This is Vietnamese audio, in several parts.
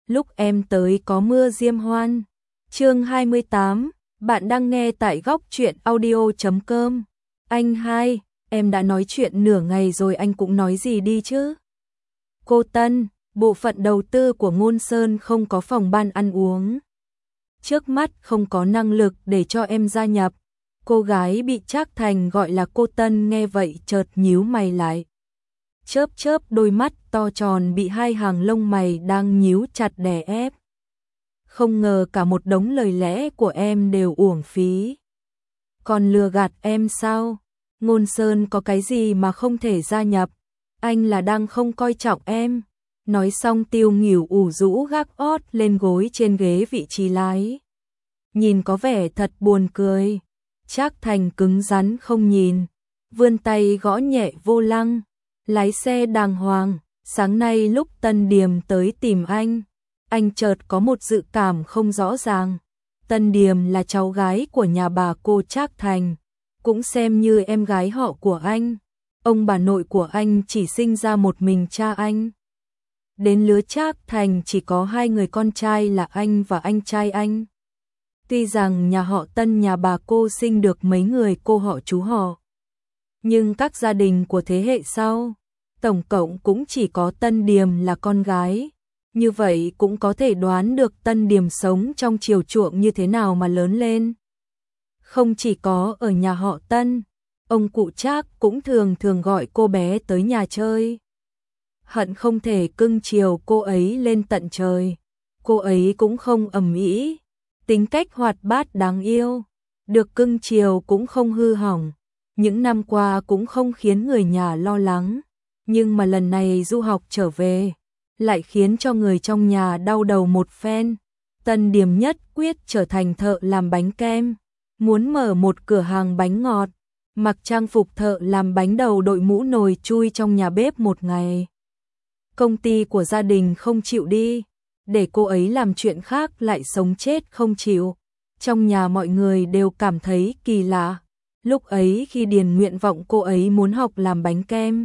lúc em tới có mưa diêm hoan. Chương 28, bạn đang nghe tại góc truyện audio.com. Anh hai, em đã nói chuyện nửa ngày rồi anh cũng nói gì đi chứ? Cô Tân, bộ phận đầu tư của Ngôn Sơn không có phòng ban ăn uống. Trước mắt không có năng lực để cho em gia nhập. Cô gái bị Trác Thành gọi là cô Tân nghe vậy chợt nhíu mày lại. Chớp chớp đôi mắt to tròn bị hai hàng lông mày đang nhíu chặt đè ép. Không ngờ cả một đống lời lẽ của em đều uổng phí. Còn lừa gạt em sao? Ngôn Sơn có cái gì mà không thể gia nhập? Anh là đang không coi trọng em. Nói xong Tiêu Nghỉu ủ rũ gác ót lên gối trên ghế vị trí lái. Nhìn có vẻ thật buồn cười. Trác Thành cứng rắn không nhìn, vươn tay gõ nhẹ vô lăng. Lái xe đàng hoàng. Sáng nay lúc Tân Điềm tới tìm anh chợt có một dự cảm không rõ ràng. Tân Điềm là cháu gái của nhà bà cô Trác Thành, cũng xem như em gái họ của anh. Ông bà nội của anh chỉ sinh ra một mình cha anh. Đến lứa Trác Thành chỉ có hai người con trai là anh và anh trai anh. Tuy rằng nhà họ Tân nhà bà cô sinh được mấy người cô họ chú họ, nhưng các gia đình của thế hệ sau, tổng cộng cũng chỉ có Tân Điềm là con gái. Như vậy cũng có thể đoán được Tân Điềm sống trong chiều chuộng như thế nào mà lớn lên. Không chỉ có ở nhà họ Tân, ông cụ Trác cũng thường thường gọi cô bé tới nhà chơi. Hận không thể cưng chiều cô ấy lên tận trời. Cô ấy cũng không ầm ĩ, tính cách hoạt bát đáng yêu, được cưng chiều cũng không hư hỏng. Những năm qua cũng không khiến người nhà lo lắng, nhưng mà lần này du học trở về, lại khiến cho người trong nhà đau đầu một phen. Tân Điềm nhất quyết trở thành thợ làm bánh kem, muốn mở một cửa hàng bánh ngọt, mặc trang phục thợ làm bánh đầu đội mũ nồi chui trong nhà bếp một ngày. Công ty của gia đình không chịu đi, để cô ấy làm chuyện khác lại sống chết không chịu. Trong nhà mọi người đều cảm thấy kỳ lạ. Lúc ấy khi điền nguyện vọng cô ấy muốn học làm bánh kem,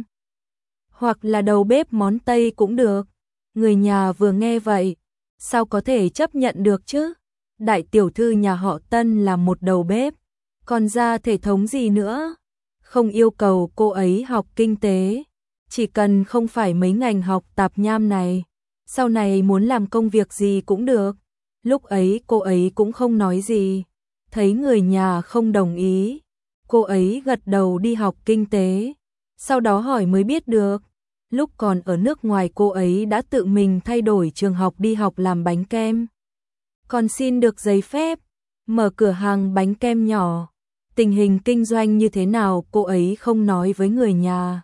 hoặc là đầu bếp món Tây cũng được. Người nhà vừa nghe vậy, sao có thể chấp nhận được chứ? Đại tiểu thư nhà họ Tân là một đầu bếp, còn ra thể thống gì nữa? Không yêu cầu cô ấy học kinh tế, chỉ cần không phải mấy ngành học tạp nham này, sau này muốn làm công việc gì cũng được. Lúc ấy cô ấy cũng không nói gì, thấy người nhà không đồng ý, cô ấy gật đầu đi học kinh tế. Sau đó hỏi mới biết được, lúc còn ở nước ngoài cô ấy đã tự mình thay đổi trường học đi học làm bánh kem. Còn xin được giấy phép, mở cửa hàng bánh kem nhỏ. Tình hình kinh doanh như thế nào cô ấy không nói với người nhà.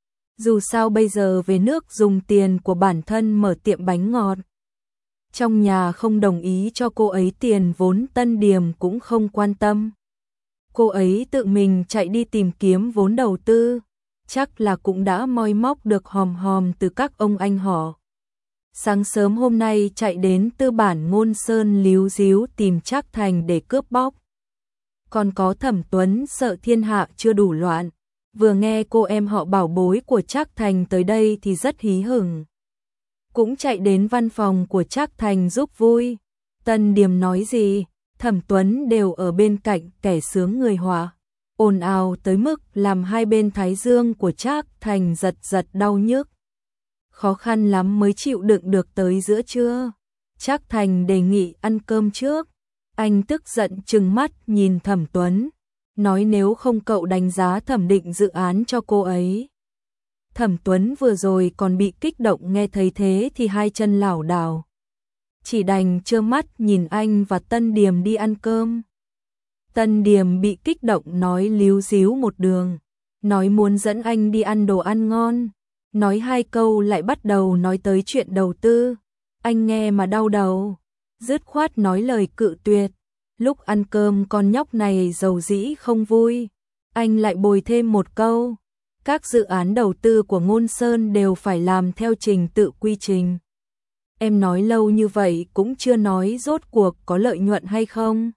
Dù sao bây giờ về nước dùng tiền của bản thân mở tiệm bánh ngọt. Trong nhà không đồng ý cho cô ấy tiền vốn, Tân Điềm cũng không quan tâm. Cô ấy tự mình chạy đi tìm kiếm vốn đầu tư, chắc là cũng đã moi móc được hòm hòm từ các ông anh họ. Sáng sớm hôm nay chạy đến tư bản Ngôn Sơn líu díu tìm Trác Thành để cướp bóc. Còn có Thẩm Tuấn sợ thiên hạ chưa đủ loạn, vừa nghe cô em họ bảo bối của Trác Thành tới đây thì rất hí hửng. Cũng chạy đến văn phòng của Trác Thành giúp vui. Tân Điềm nói gì, Thẩm Tuấn đều ở bên cạnh kẻ sướng người họa, ồn ào tới mức làm hai bên thái dương của Trác Thành giật giật đau nhức. Khó khăn lắm mới chịu đựng được tới giữa trưa. Trác Thành đề nghị ăn cơm trước. Anh tức giận trừng mắt nhìn Thẩm Tuấn, nói nếu không cậu đánh giá thẩm định dự án cho cô ấy. Thẩm Tuấn vừa rồi còn bị kích động, nghe thấy thế thì hai chân lảo đảo, chỉ đành trơ mắt nhìn anh và Tân Điềm đi ăn cơm. Tân Điềm bị kích động nói líu díu một đường, nói muốn dẫn anh đi ăn đồ ăn ngon, nói hai câu lại bắt đầu nói tới chuyện đầu tư. Anh nghe mà đau đầu, dứt khoát nói lời cự tuyệt. Lúc ăn cơm con nhóc này dầu dĩ không vui, anh lại bồi thêm một câu, các dự án đầu tư của Ngôn Sơn đều phải làm theo trình tự quy trình. Em nói lâu như vậy cũng chưa nói rốt cuộc có lợi nhuận hay không.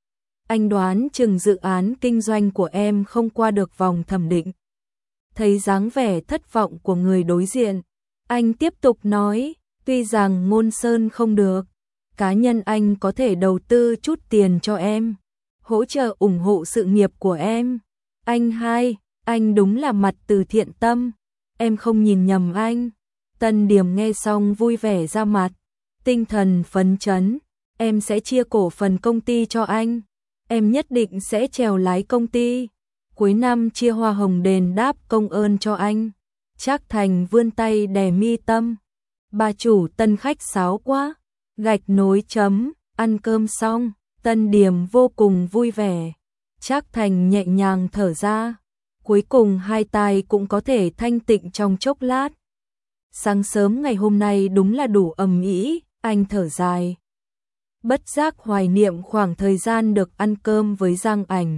Anh đoán chừng dự án kinh doanh của em không qua được vòng thẩm định. Thấy dáng vẻ thất vọng của người đối diện, anh tiếp tục nói, Tuy rằng Ngôn Sơn không được, cá nhân anh có thể đầu tư chút tiền cho em, hỗ trợ ủng hộ sự nghiệp của em. Anh hai, anh đúng là mặt từ thiện tâm, em không nhìn nhầm anh. Tân Điềm nghe xong vui vẻ ra mặt, tinh thần phấn chấn, em sẽ chia cổ phần công ty cho anh, em nhất định sẽ chèo lái công ty, cuối năm chia hoa hồng đền đáp công ơn cho anh. Trác Thành vươn tay đè mi tâm, bà chủ Tân khách sáo quá, gạch nối chấm, ăn cơm xong, Tân Điềm vô cùng vui vẻ, Trác Thành nhẹ nhàng thở ra, cuối cùng hai tai cũng có thể thanh tịnh trong chốc lát. Sáng sớm ngày hôm nay đúng là đủ ầm ĩ, anh thở dài. Bất giác hoài niệm khoảng thời gian được ăn cơm với Giang Ảnh.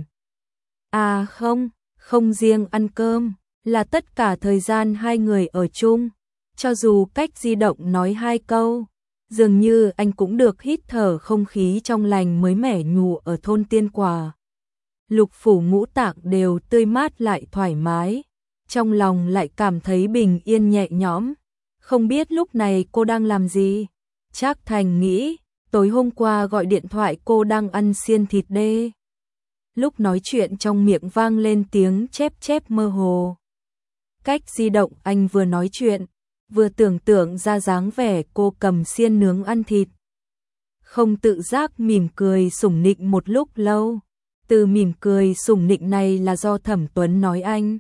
À không riêng ăn cơm, là tất cả thời gian hai người ở chung, cho dù cách di động nói hai câu, dường như anh cũng được hít thở không khí trong lành mới mẻ nhù ở thôn Tiên Quả. Lục phủ ngũ tạng đều tươi mát lại thoải mái, trong lòng lại cảm thấy bình yên nhẹ nhõm. Không biết lúc này cô đang làm gì? Trác Thành nghĩ, tối hôm qua gọi điện thoại cô đang ăn xiên thịt đê. Lúc nói chuyện trong miệng vang lên tiếng chép chép mơ hồ. Cách di động anh vừa nói chuyện, vừa tưởng tượng ra dáng vẻ cô cầm xiên nướng ăn thịt. Không tự giác mỉm cười sủng nịnh một lúc lâu. Từ mỉm cười sủng nịnh này là do Thẩm Tuấn nói anh.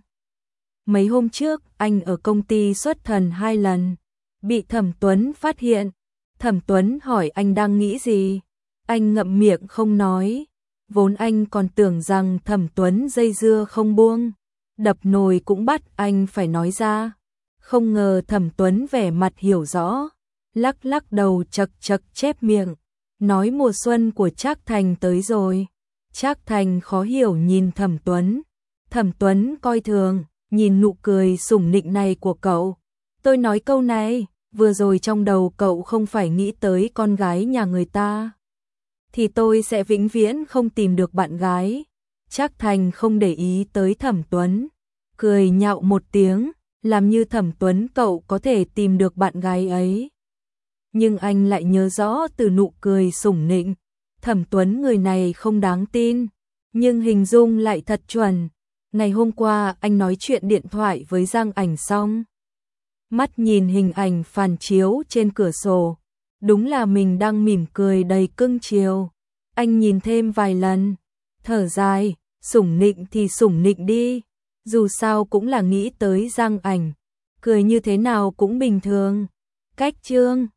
Mấy hôm trước anh ở công ty xuất thần 2 lần, bị Thẩm Tuấn phát hiện. Thẩm Tuấn hỏi anh đang nghĩ gì, anh ngậm miệng không nói. Vốn anh còn tưởng rằng Thẩm Tuấn dây dưa không buông, đập nồi cũng bắt anh phải nói ra. Không ngờ Thẩm Tuấn vẻ mặt hiểu rõ, lắc lắc đầu chật chật chép miệng, nói mùa xuân của Trác Thành tới rồi. Trác Thành khó hiểu nhìn Thẩm Tuấn. Thẩm Tuấn coi thường, nhìn nụ cười sủng nịnh này của cậu. Tôi nói câu này, vừa rồi trong đầu cậu không phải nghĩ tới con gái nhà người ta, thì tôi sẽ vĩnh viễn không tìm được bạn gái. Trác Thành không để ý tới Thẩm Tuấn, cười nhạo một tiếng, làm như Thẩm Tuấn cậu có thể tìm được bạn gái ấy. Nhưng anh lại nhớ rõ từ nụ cười sủng nịnh, Thẩm Tuấn người này không đáng tin, nhưng hình dung lại thật chuẩn. Ngày hôm qua anh nói chuyện điện thoại với Giang Ảnh xong, mắt nhìn hình ảnh phản chiếu trên cửa sổ, đúng là mình đang mỉm cười đầy cưng chiều. Anh nhìn thêm vài lần, thở dài, sủng nịnh thì sủng nịnh đi, dù sao cũng là nghĩ tới Giang Ảnh, cười như thế nào cũng bình thường. Cách chương